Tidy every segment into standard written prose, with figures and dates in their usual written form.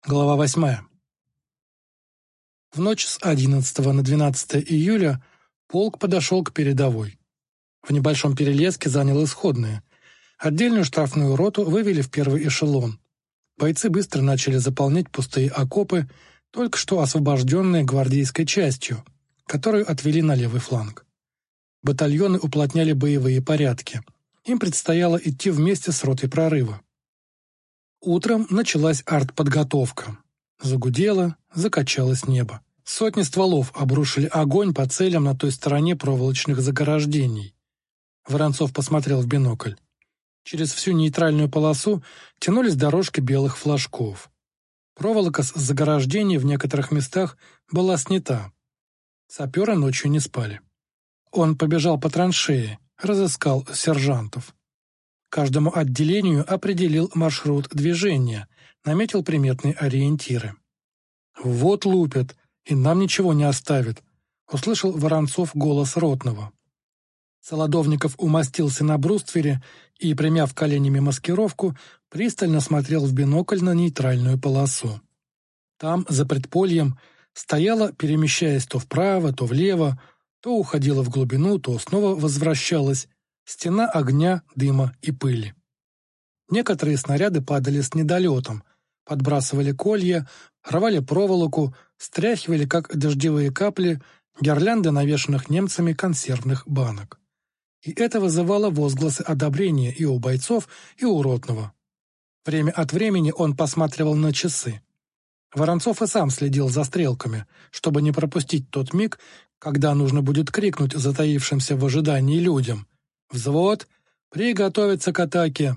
Глава 8. В ночь с 11 на 12 июля полк подошел к передовой. В небольшом перелеске занял исходное. Отдельную штрафную роту вывели в первый эшелон. Бойцы быстро начали заполнять пустые окопы, только что освобожденные гвардейской частью, которую отвели на левый фланг. Батальоны уплотняли боевые порядки. Им предстояло идти вместе с ротой прорыва. Утром началась артподготовка. Загудело, закачалось небо. Сотни стволов обрушили огонь по целям на той стороне проволочных заграждений. Воронцов посмотрел в бинокль. Через всю нейтральную полосу тянулись дорожки белых флажков. Проволока с заграждений в некоторых местах была снята. Саперы ночью не спали. Он побежал по траншее, разыскал сержантов. Каждому отделению определил маршрут движения, наметил приметные ориентиры. «Вот лупят, и нам ничего не оставят», — услышал Воронцов голос ротного. Солодовников умостился на бруствере и, примяв коленями маскировку, пристально смотрел в бинокль на нейтральную полосу. Там, за предпольем, стояла, перемещаясь то вправо, то влево, то уходила в глубину, то снова возвращалась, стена огня, дыма и пыли. Некоторые снаряды падали с недолетом, подбрасывали колья, рвали проволоку, стряхивали, как дождевые капли, гирлянды навешанных немцами консервных банок. И это вызывало возгласы одобрения и у бойцов, и у ротного. Время от времени он посматривал на часы. Воронцов и сам следил за стрелками, чтобы не пропустить тот миг, когда нужно будет крикнуть затаившимся в ожидании людям: «Взвод! Приготовиться к атаке!»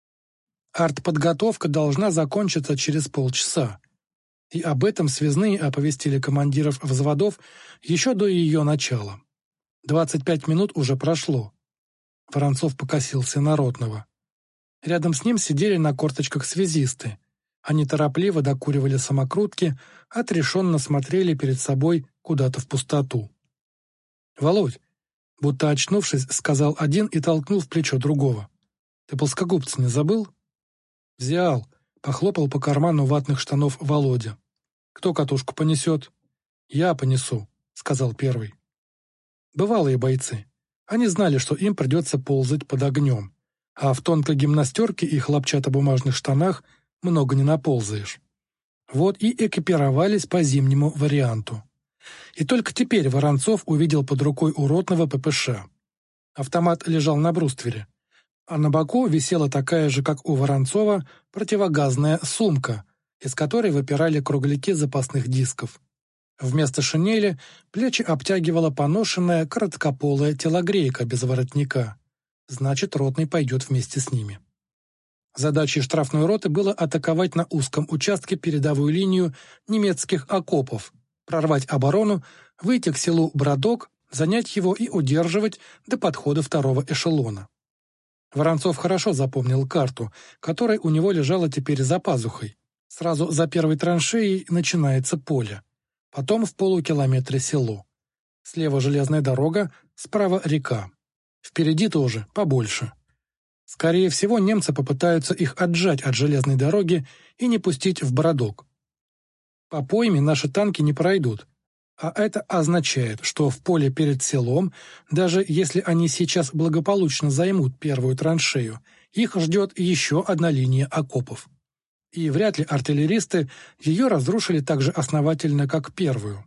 Артподготовка должна закончиться через полчаса. И об этом связные оповестили командиров взводов еще до ее начала. 25 минут уже прошло. Воронцов покосился на ротного. Рядом с ним сидели на корточках связисты. Они торопливо докуривали самокрутки, отрешенно смотрели перед собой куда-то в пустоту. «Володь!» Будто очнувшись, сказал один и толкнул в плечо другого. «Ты плоскогубцы не забыл?» «Взял», — похлопал по карману ватных штанов Володя. «Кто катушку понесет?» «Я понесу», — сказал первый. Бывалые бойцы. Они знали, что им придется ползать под огнем, а в тонкой гимнастерке и хлопчатобумажных штанах много не наползаешь. Вот и экипировались по зимнему варианту. И только теперь Воронцов увидел под рукой у ротного ППШ. Автомат лежал на бруствере, а на боку висела такая же, как у Воронцова, противогазная сумка, из которой выпирали кругляки запасных дисков. Вместо шинели плечи обтягивала поношенная короткополая телогрейка без воротника. Значит, ротный пойдет вместе с ними. Задачей штрафной роты было атаковать на узком участке передовую линию немецких окопов, прорвать оборону, выйти к селу Бродок, занять его и удерживать до подхода второго эшелона. Воронцов хорошо запомнил карту, которая у него лежала теперь за пазухой. Сразу за первой траншеей начинается поле. Потом в полукилометре село. Слева железная дорога, справа река. Впереди тоже, побольше. Скорее всего, немцы попытаются их отжать от железной дороги и не пустить в Бродок. По пойме наши танки не пройдут, а это означает, что в поле перед селом, даже если они сейчас благополучно займут первую траншею, их ждет еще одна линия окопов. И вряд ли артиллеристы ее разрушили так же основательно, как первую.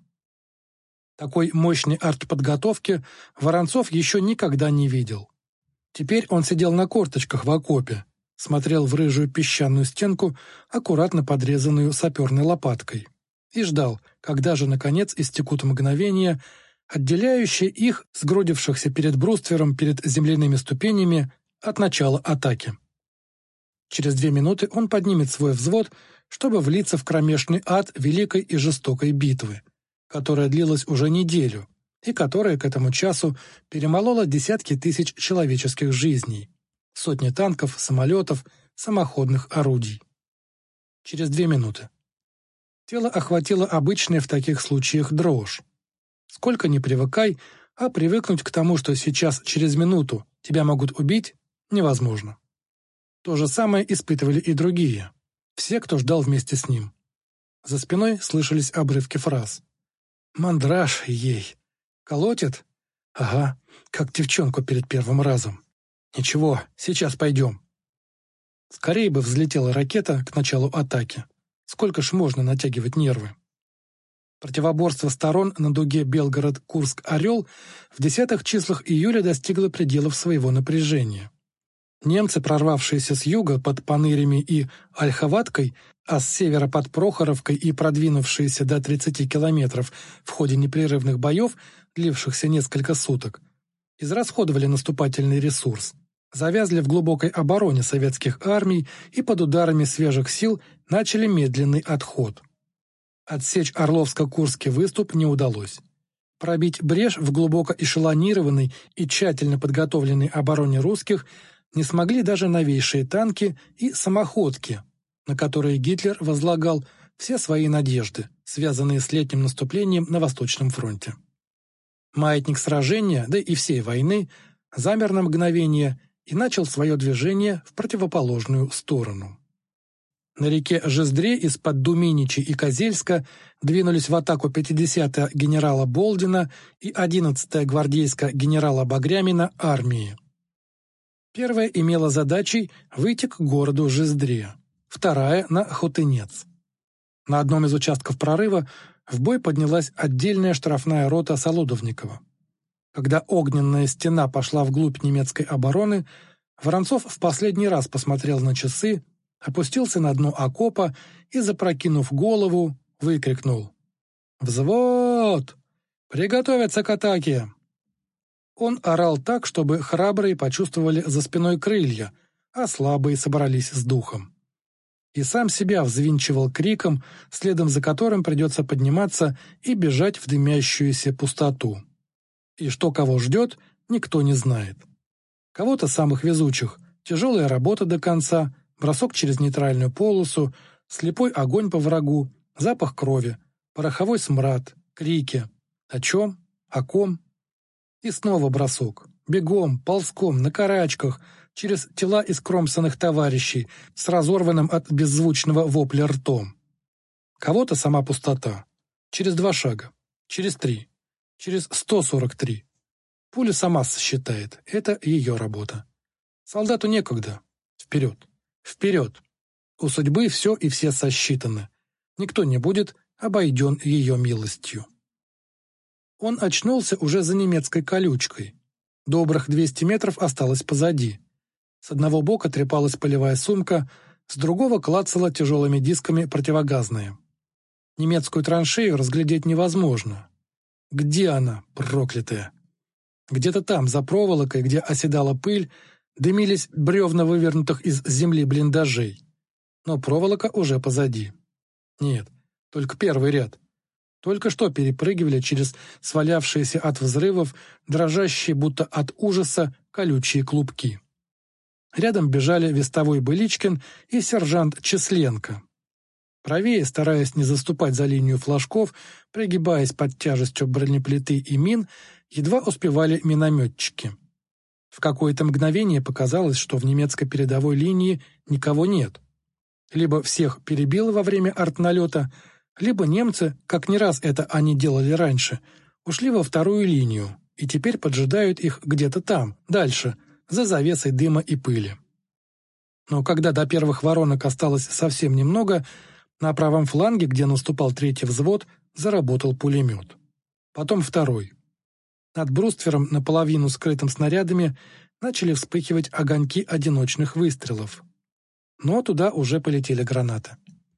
Такой мощной артподготовки Воронцов еще никогда не видел. Теперь он сидел на корточках в окопе, смотрел в рыжую песчаную стенку, аккуратно подрезанную саперной лопаткой, и ждал, когда же, наконец, истекут мгновения, отделяющие их, сгрудившихся перед бруствером, перед земляными ступенями, от начала атаки. Через 2 минуты он поднимет свой взвод, чтобы влиться в кромешный ад великой и жестокой битвы, которая длилась уже неделю и которая к этому часу перемолола десятки тысяч человеческих жизней, сотни танков, самолетов, самоходных орудий. Через 2 минуты. Тело охватило обычная в таких случаях дрожь. Сколько ни привыкай, а привыкнуть к тому, что сейчас через минуту тебя могут убить, невозможно. То же самое испытывали и другие. Все, кто ждал вместе с ним. За спиной слышались обрывки фраз. «Мандраж ей! Колотит? Ага, как девчонку перед первым разом. Ничего, сейчас пойдем». Скорее бы взлетела ракета к началу атаки. Сколько ж можно натягивать нервы? Противоборство сторон на дуге Белгород-Курск-Орел в десятых числах июля достигло пределов своего напряжения. Немцы, прорвавшиеся с юга под Панырями и Ольховаткой, а с севера под Прохоровкой и продвинувшиеся до 30 километров в ходе непрерывных боев, длившихся несколько суток, израсходовали наступательный ресурс, завязли в глубокой обороне советских армий и под ударами свежих сил начали медленный отход. Отсечь Орловско-Курский выступ не удалось. Пробить брешь в глубоко эшелонированной и тщательно подготовленной обороне русских не смогли даже новейшие танки и самоходки, на которые Гитлер возлагал все свои надежды, связанные с летним наступлением на Восточном фронте. Маятник сражения, да и всей войны, замер на мгновение и начал свое движение в противоположную сторону. На реке Жиздре из-под Думиничи и Козельска двинулись в атаку 50-я генерала Болдина и 11-я гвардейская генерала Багрямина армии. Первая имела задачей выйти к городу Жиздре, вторая — на Хотынец. На одном из участков прорыва в бой поднялась отдельная штрафная рота Солодовникова. Когда огненная стена пошла вглубь немецкой обороны, Воронцов в последний раз посмотрел на часы, опустился на дно окопа и, запрокинув голову, выкрикнул: «Взвод! Приготовиться к атаке!» Он орал так, чтобы храбрые почувствовали за спиной крылья, а слабые собрались с духом. И сам себя взвинчивал криком, следом за которым придется подниматься и бежать в дымящуюся пустоту. И что кого ждет, никто не знает. Кого-то самых везучих — тяжелая работа до конца, бросок через нейтральную полосу, слепой огонь по врагу, запах крови, пороховой смрад, крики. О чем? О ком? И снова бросок. Бегом, ползком, на карачках, через тела искромсанных товарищей, с разорванным от беззвучного вопля ртом. Кого-то сама пустота. Через 2 шага. Через 3. Через 143. Пуля сама сосчитает. Это ее работа. Солдату некогда. Вперед. Вперед. У судьбы все и все сосчитаны. Никто не будет обойден ее милостью. Он очнулся уже за немецкой колючкой. Добрых 200 метров осталось позади. С одного бока трепалась полевая сумка, с другого клацала тяжелыми дисками противогазная. Немецкую траншею разглядеть невозможно. Где она, проклятая? Где-то там, за проволокой, где оседала пыль, дымились бревна вывернутых из земли блиндажей. Но проволока уже позади. Нет, только первый ряд. Только что перепрыгивали через свалявшиеся от взрывов, дрожащие будто от ужаса, колючие клубки. Рядом бежали вестовой Быличкин и сержант Численко. Правее, стараясь не заступать за линию флажков, пригибаясь под тяжестью бронеплиты и мин, едва успевали минометчики. В какое-то мгновение показалось, что в немецкой передовой линии никого нет. Либо всех перебило во время артналета, либо немцы, как не раз это они делали раньше, ушли во вторую линию и теперь поджидают их где-то там, дальше, за завесой дыма и пыли. Но когда до первых воронок осталось совсем немного, на правом фланге, где наступал 3-й взвод, заработал пулемет. Потом 2-й. Над бруствером, наполовину скрытым снарядами, начали вспыхивать огоньки одиночных выстрелов. Но туда уже полетели гранаты.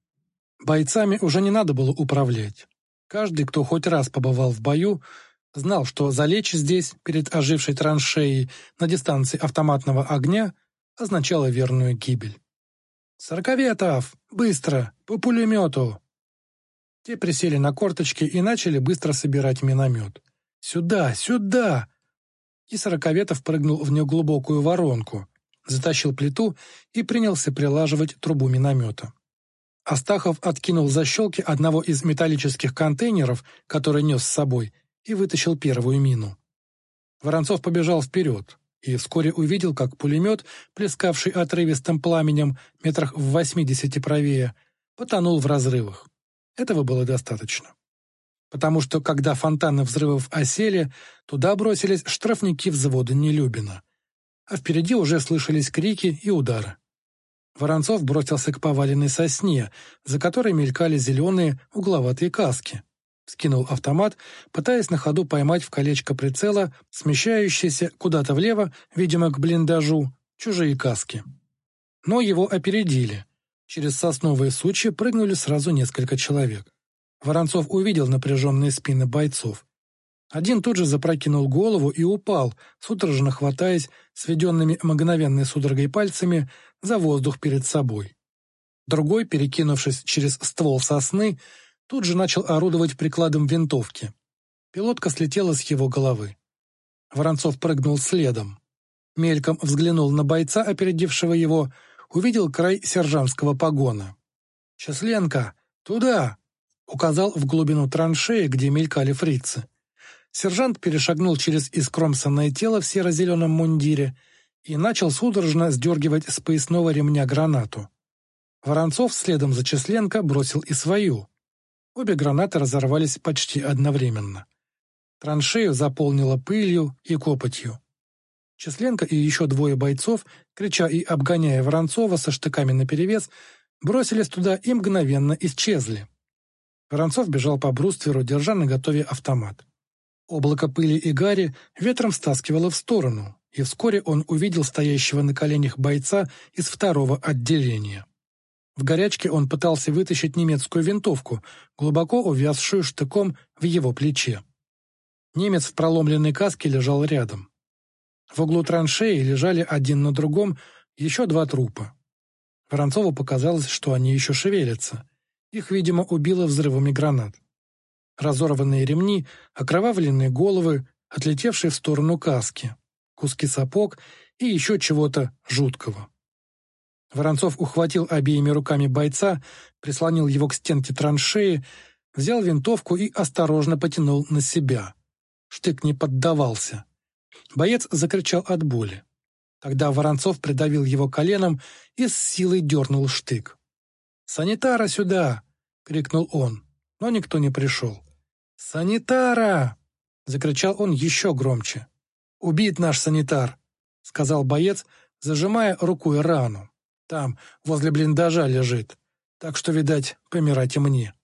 Бойцами уже не надо было управлять. Каждый, кто хоть раз побывал в бою, знал, что залечь здесь, перед ожившей траншеей, на дистанции автоматного огня, означало верную гибель. «Сороковетов! Быстро! По пулемету!» Те присели на корточки и начали быстро собирать миномет. «Сюда! Сюда!» И Сороковетов прыгнул в неглубокую воронку, затащил плиту и принялся прилаживать трубу миномета. Астахов откинул защелки одного из металлических контейнеров, который нес с собой, и вытащил первую мину. Воронцов побежал вперед и вскоре увидел, как пулемет, плескавший отрывистым пламенем метрах в 80 правее, потонул в разрывах. Этого было достаточно. Потому что, когда фонтаны взрывов осели, туда бросились штрафники взвода Нелюбина. А впереди уже слышались крики и удары. Воронцов бросился к поваленной сосне, за которой мелькали зеленые угловатые каски. Скинул автомат, пытаясь на ходу поймать в колечко прицела смещающиеся куда-то влево, видимо, к блиндажу, чужие каски. Но его опередили. Через сосновые сучья прыгнули сразу несколько человек. Воронцов увидел напряженные спины бойцов. Один тут же запрокинул голову и упал, судорожно хватаясь сведенными мгновенной судорогой пальцами за воздух перед собой. Другой, перекинувшись через ствол сосны, тут же начал орудовать прикладом винтовки. Пилотка слетела с его головы. Воронцов прыгнул следом. Мельком взглянул на бойца, опередившего его, увидел край сержантского погона. «Счастленко! Туда!» — указал в глубину траншеи, где мелькали фрицы. Сержант перешагнул через искромсанное тело в серо-зеленом мундире и начал судорожно сдергивать с поясного ремня гранату. Воронцов следом за Счастленко бросил и свою. Обе гранаты разорвались почти одновременно. Траншею заполнило пылью и копотью. Счастленко и еще двое бойцов, крича и обгоняя Воронцова со штыками наперевес, бросились туда и мгновенно исчезли. Воронцов бежал по брустверу, держа наготове автомат. Облако пыли и гари ветром стаскивало в сторону, и вскоре он увидел стоящего на коленях бойца из второго отделения. В горячке он пытался вытащить немецкую винтовку, глубоко увязшую штыком в его плече. Немец в проломленной каске лежал рядом. В углу траншеи лежали один на другом еще два трупа. Воронцову показалось, что они еще шевелятся. Их, видимо, убило взрывами гранат. Разорванные ремни, окровавленные головы, отлетевшие в сторону каски, куски сапог и еще чего-то жуткого. Воронцов ухватил обеими руками бойца, прислонил его к стенке траншеи, взял винтовку и осторожно потянул на себя. Штык не поддавался. Боец закричал от боли. Тогда Воронцов придавил его коленом и с силой дернул штык. «Санитара сюда!» — крикнул он, но никто не пришел. «Санитара!» — закричал он еще громче. «Убит наш санитар!» — сказал боец, зажимая рукой рану. «Там, возле блиндажа лежит, так что, видать, помирать и мне».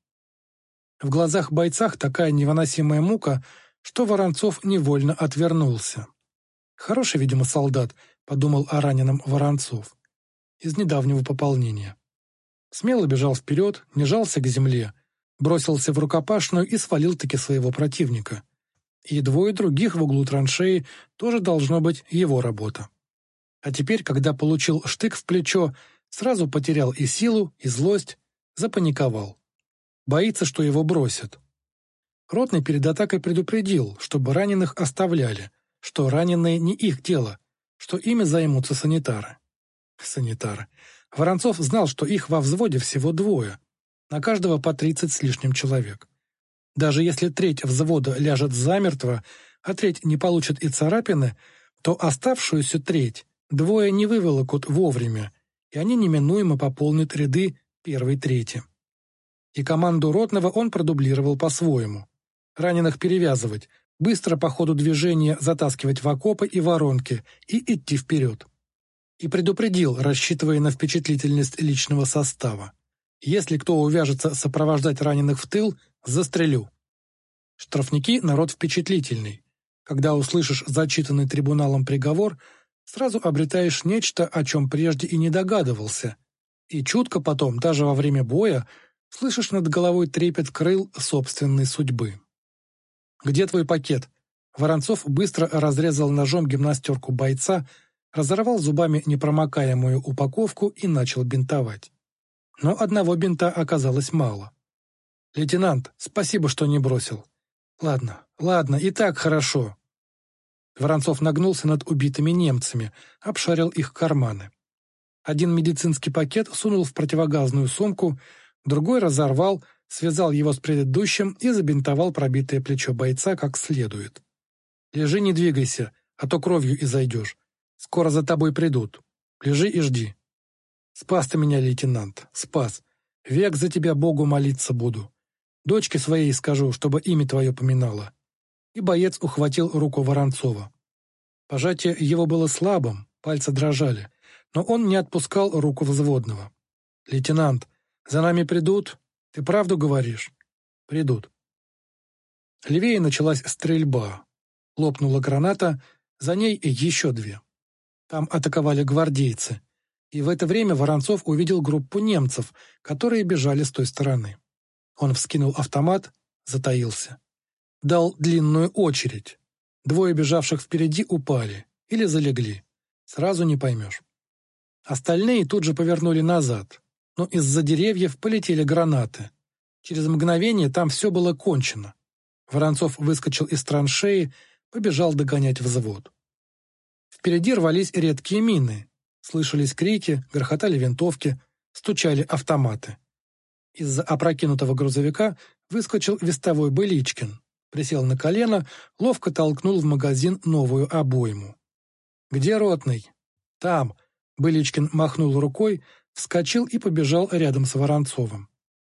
В глазах бойцах такая невыносимая мука, что Воронцов невольно отвернулся. «Хороший, видимо, солдат», — подумал о раненом Воронцов. Из недавнего пополнения. Смело бежал вперед, не жался к земле, бросился в рукопашную и свалил-таки своего противника. И двое других в углу траншеи тоже должно быть его работа. А теперь, когда получил штык в плечо, сразу потерял и силу, и злость, запаниковал. Боится, что его бросят. Ротный перед атакой предупредил, чтобы раненых оставляли, что раненые не их дело, что ими займутся санитары. Санитары. Воронцов знал, что их во взводе всего двое, на каждого по 30 с лишним человек. Даже если треть взвода ляжет замертво, а треть не получит и царапины, то оставшуюся треть двое не выволокут вовремя, и они неминуемо пополнят ряды первой трети. И команду ротного он продублировал по-своему. Раненых перевязывать, быстро по ходу движения затаскивать в окопы и воронки и идти вперед. И предупредил, рассчитывая на впечатлительность личного состава. Если кто увяжется сопровождать раненых в тыл, застрелю. Штрафники — народ впечатлительный. Когда услышишь зачитанный трибуналом приговор, сразу обретаешь нечто, о чем прежде и не догадывался. И чутко потом, даже во время боя, слышишь над головой трепет крыл собственной судьбы. «Где твой пакет?» Воронцов быстро разрезал ножом гимнастерку бойца, разорвал зубами непромокаемую упаковку и начал бинтовать. Но одного бинта оказалось мало. «Лейтенант, спасибо, что не бросил». Ладно, и так хорошо». Воронцов нагнулся над убитыми немцами, обшарил их карманы. Один медицинский пакет сунул в противогазную сумку, другой разорвал, связал его с предыдущим и забинтовал пробитое плечо бойца как следует. «Лежи, не двигайся, а то кровью изойдешь. Скоро за тобой придут. Лежи и жди». «Спас ты меня, лейтенант, спас. Век за тебя Богу молиться буду. Дочке своей скажу, чтобы имя твое поминала». И боец ухватил руку Воронцова. Пожатие его было слабым, пальцы дрожали, но он не отпускал руку взводного. «Лейтенант, за нами придут? Ты правду говоришь?» «Придут». Левее началась стрельба. Лопнула граната, за ней и еще две. Там атаковали гвардейцы. И в это время Воронцов увидел группу немцев, которые бежали с той стороны. Он вскинул автомат, затаился. Дал длинную очередь. Двое бежавших впереди упали или залегли. Сразу не поймешь. Остальные тут же повернули назад, но из-за деревьев полетели гранаты. Через мгновение там все было кончено. Воронцов выскочил из траншеи, побежал догонять взвод. Впереди рвались редкие мины. Слышались крики, грохотали винтовки, стучали автоматы. Из-за опрокинутого грузовика выскочил вестовой Быличкин. Присел на колено, ловко толкнул в магазин новую обойму. «Где ротный?» «Там». Быличкин махнул рукой, вскочил и побежал рядом с Воронцовым.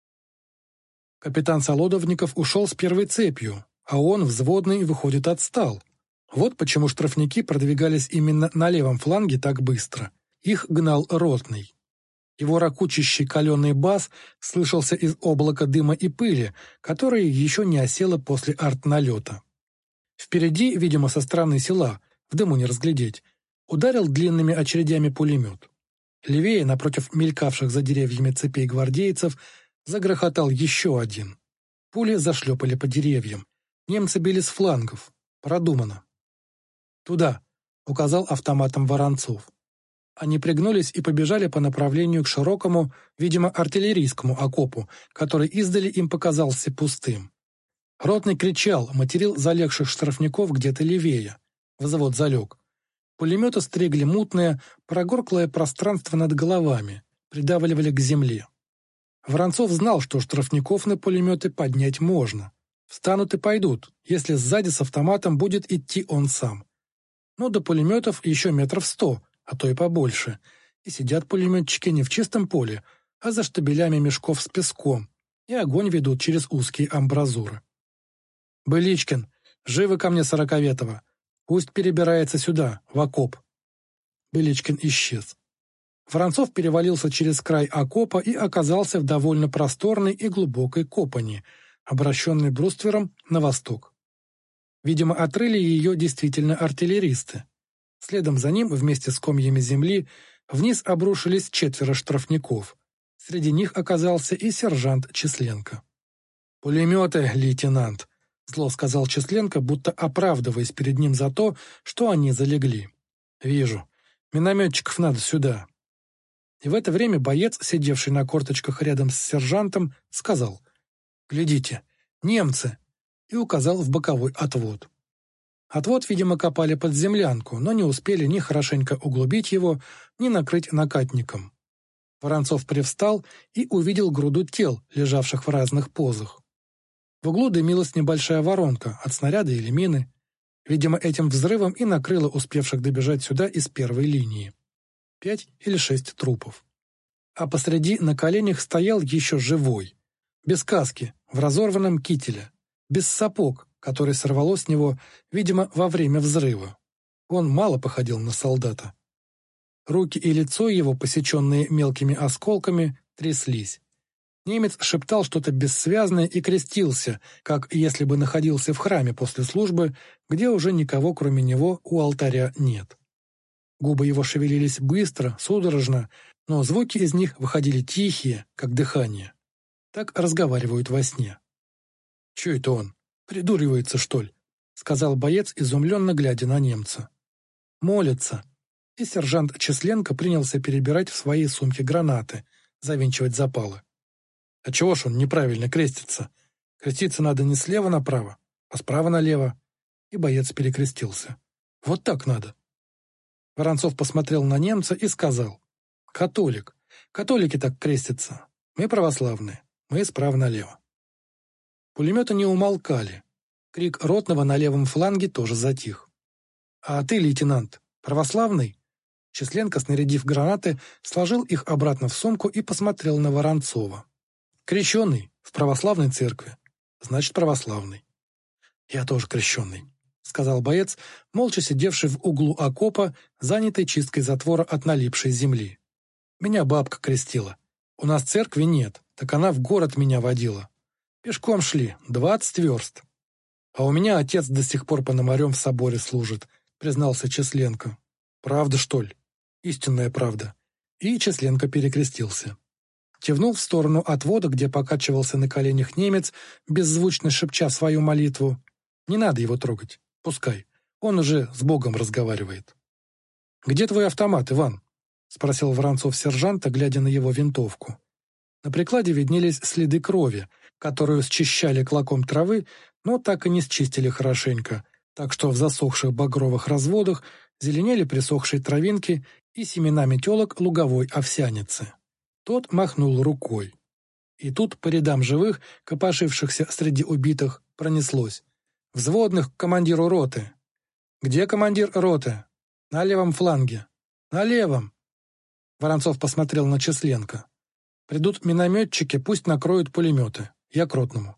Капитан Солодовников ушел с первой цепью, а он, взводный, выходит, отстал. Вот почему штрафники продвигались именно на левом фланге так быстро. Их гнал ротный. Его ракучащий каленый бас слышался из облака дыма и пыли, которое еще не осело после артналета. Впереди, видимо, со стороны села, в дыму не разглядеть, ударил длинными очередями пулемет. Левее, напротив мелькавших за деревьями цепей гвардейцев, загрохотал еще один. Пули зашлепали по деревьям. Немцы били с флангов. Продумано. «Туда», — указал автоматом Воронцов. Они пригнулись и побежали по направлению к широкому, видимо, артиллерийскому окопу, который издали им показался пустым. Ротный кричал, материл залегших штрафников где-то левее. Взвод залег. Пулеметы стригли мутное, прогорклое пространство над головами, придавливали к земле. Воронцов знал, что штрафников на пулеметы поднять можно. Встанут и пойдут, если сзади с автоматом будет идти он сам. Но до пулеметов еще 100 метров, а то и побольше. И сидят пулеметчики не в чистом поле, а за штабелями мешков с песком, и огонь ведут через узкие амбразуры. «Быличкин, живо ко мне 40-ветого. Пусть перебирается сюда, в окоп». Быличкин исчез. Воронцов перевалился через край окопа и оказался в довольно просторной и глубокой копани, обращенной бруствером на восток. Видимо, отрыли ее действительно артиллеристы. Следом за ним, вместе с комьями земли, вниз обрушились 4 штрафников. Среди них оказался и сержант Численко. «Пулеметы, лейтенант», — зло сказал Численко, будто оправдываясь перед ним за то, что они залегли. «Вижу. Минометчиков надо сюда». И в это время боец, сидевший на корточках рядом с сержантом, сказал: «Глядите, немцы!» и указал в боковой отвод. Отвод, видимо, копали под землянку, но не успели ни хорошенько углубить его, ни накрыть накатником. Воронцов привстал и увидел груду тел, лежавших в разных позах. В углу дымилась небольшая воронка от снаряда или мины. Видимо, этим взрывом и накрыло успевших добежать сюда из первой линии. 5 или 6 трупов. А посреди на коленях стоял еще живой. Без каски, в разорванном кителе. Без сапог, который сорвало с него, видимо, во время взрыва. Он мало походил на солдата. Руки и лицо его, посеченные мелкими осколками, тряслись. Немец шептал что-то бессвязное и крестился, как если бы находился в храме после службы, где уже никого, кроме него, у алтаря нет. Губы его шевелились быстро, судорожно, но звуки из них выходили тихие, как дыхание. Так разговаривают во сне. «Чё это он? Придуривается, что ли?» — сказал боец, изумленно глядя на немца. «Молится». И сержант Численко принялся перебирать в своей сумке гранаты, завинчивать запалы. «А чего ж он неправильно крестится? Креститься надо не слева направо, а справа налево». И боец перекрестился. «Вот так надо». Воронцов посмотрел на немца и сказал: «Католик. Католики так крестятся. Мы православные. Мы справа налево». Пулеметы не умолкали. Крик ротного на левом фланге тоже затих. «А ты, лейтенант, православный?» Численко, снарядив гранаты, сложил их обратно в сумку и посмотрел на Воронцова. «Крещеный, в православной церкви. Значит, православный. Я тоже крещенный, сказал боец, молча сидевший в углу окопа, занятый чисткой затвора от налипшей земли. Меня бабка крестила. У нас церкви нет, так она в город меня водила. Пешком шли, 20 верст. А у меня отец до сих пор пономарем в соборе служит, признался Численко. Правда, что ли? Истинная правда. И Численко перекрестился. Кивнул в сторону отвода, где покачивался на коленях немец, беззвучно шепча свою молитву. Не надо его трогать, пускай. Он уже с Богом разговаривает. «Где твой автомат, Иван?» — спросил Воронцов сержанта, глядя на его винтовку. На прикладе виднелись следы крови, которую счищали клоком травы, но так и не счистили хорошенько, так что в засохших багровых разводах зеленели присохшие травинки и семена метелок луговой овсяницы. Тот махнул рукой. И тут по рядам живых, копошившихся среди убитых, пронеслось. «Взводных к командиру роты!» «Где командир роты?» «На левом фланге». «На левом!» Воронцов посмотрел на Численко. «Придут минометчики, пусть накроют пулеметы. Я к ротному».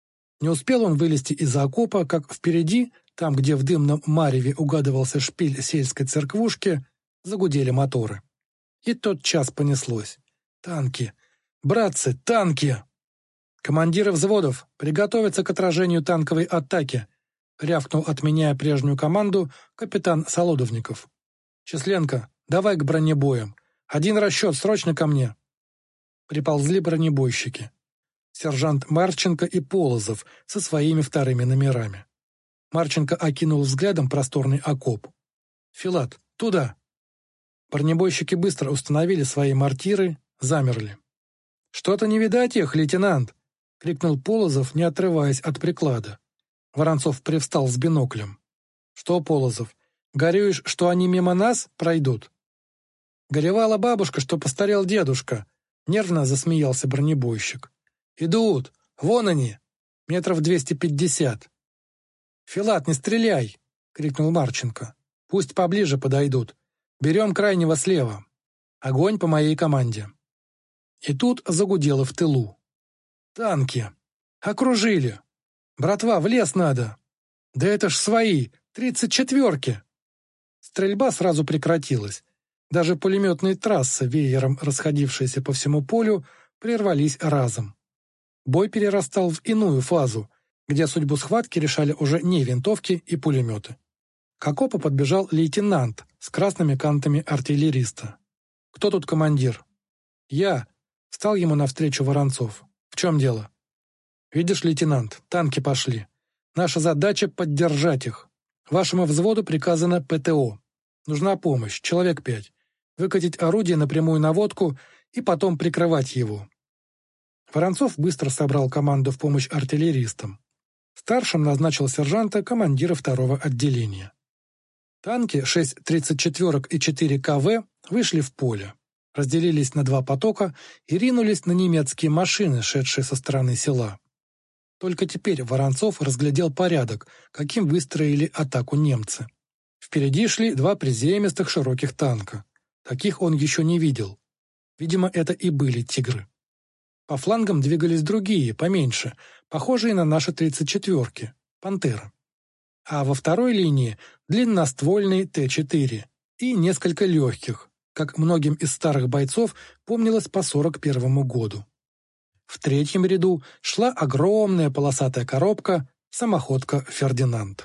Не успел он вылезти из-за окопа, как впереди, там, где в дымном мареве угадывался шпиль сельской церквушки, загудели моторы. И тотчас понеслось. «Танки! Братцы, танки!» «Командиры взводов, приготовиться к отражению танковой атаки!» рявкнул, отменяя прежнюю команду, капитан Солодовников. «Численко, давай к бронебоям. Один расчет, срочно ко мне!» Приползли бронебойщики. Сержант Марченко и Полозов со своими вторыми номерами. Марченко окинул взглядом просторный окоп. «Филат, туда!» Бронебойщики быстро установили свои мортиры, замерли. «Что-то не видать их, лейтенант!» — крикнул Полозов, не отрываясь от приклада. Воронцов привстал с биноклем. «Что, Полозов, горюешь, что они мимо нас пройдут?» «Горевала бабушка, что постарел дедушка», — нервно засмеялся бронебойщик. «Идут! Вон они! Метров 250. «Филат, не стреляй!» — крикнул Марченко. «Пусть поближе подойдут. Берем крайнего слева. Огонь по моей команде». И тут загудело в тылу. «Танки! Окружили! Братва, в лес надо! Да это ж свои! 34-ки!» Стрельба сразу прекратилась. Даже пулеметные трассы, веером расходившиеся по всему полю, прервались разом. Бой перерастал в иную фазу, где судьбу схватки решали уже не винтовки и пулеметы. К окопу подбежал лейтенант с красными кантами артиллериста. «Кто тут командир?» «Я», — стал ему навстречу Воронцов. «В чем дело?» «Видишь, лейтенант, танки пошли. Наша задача — поддержать их. Вашему взводу приказано ПТО. Нужна помощь, человек 5. Выкатить орудие на прямую наводку и потом прикрывать его». Воронцов быстро собрал команду в помощь артиллеристам. Старшим назначил сержанта командира второго отделения. Танки 6 34-ок и 4 КВ вышли в поле, разделились на два потока и ринулись на немецкие машины, шедшие со стороны села. Только теперь Воронцов разглядел порядок, каким выстроили атаку немцы. Впереди шли два приземистых широких танка. Таких он еще не видел. Видимо, это и были «Тигры». По флангам двигались другие, поменьше, похожие на наши 34-ки, «Пантеры». А во второй линии длинноствольный Т-4 и несколько легких, как многим из старых бойцов помнилось по 41-му году. В третьем ряду шла огромная полосатая коробка, самоходка «Фердинанд».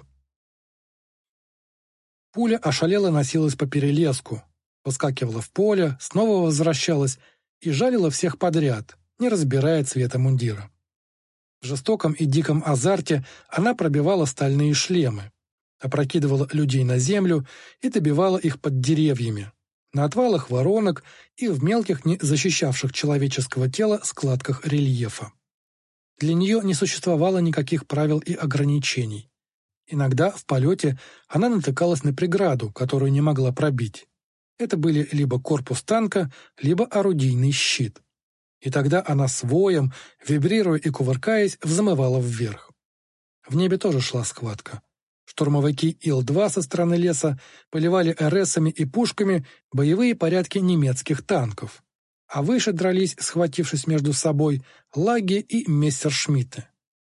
Пуля ошалело носилась по перелеску, выскакивала в поле, снова возвращалась и жалила всех подряд, не разбирая цвета мундира. В жестоком и диком азарте она пробивала стальные шлемы, опрокидывала людей на землю и добивала их под деревьями, на отвалах воронок и в мелких, не защищавших человеческого тела складках рельефа. Для нее не существовало никаких правил и ограничений. Иногда в полете она натыкалась на преграду, которую не могла пробить. Это были либо корпус танка, либо орудийный щит. И тогда она с воем, вибрируя и кувыркаясь, взмывала вверх. В небе тоже шла схватка. Штурмовики Ил-2 со стороны леса поливали РСами и пушками боевые порядки немецких танков. А выше дрались, схватившись между собой, Лаги и Мессершмитты.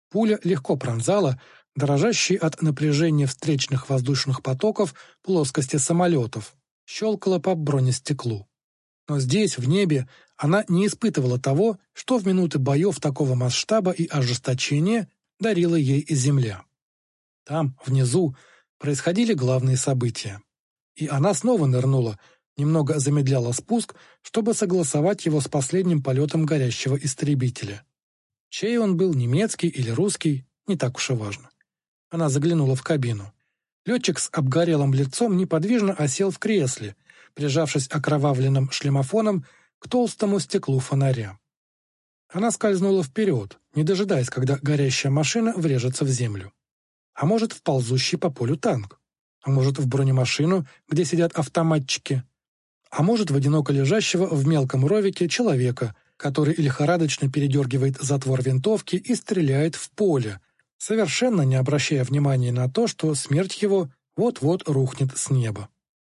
Пуля легко пронзала дрожащие от напряжения встречных воздушных потоков плоскости самолетов, щелкала по бронестеклу. Но здесь, в небе, она не испытывала того, что в минуты боев такого масштаба и ожесточения дарила ей земля. Там, внизу, происходили главные события. И она снова нырнула, немного замедляла спуск, чтобы согласовать его с последним полетом горящего истребителя. Чей он был, немецкий или русский, не так уж и важно. Она заглянула в кабину. Летчик с обгорелым лицом неподвижно осел в кресле, прижавшись окровавленным шлемофоном к толстому стеклу фонаря. Она скользнула вперед, не дожидаясь, когда горящая машина врежется в землю. А может, в ползущий по полю танк. А может, в бронемашину, где сидят автоматчики. А может, в одиноко лежащего в мелком ровике человека, который лихорадочно передергивает затвор винтовки и стреляет в поле, совершенно не обращая внимания на то, что смерть его вот-вот рухнет с неба.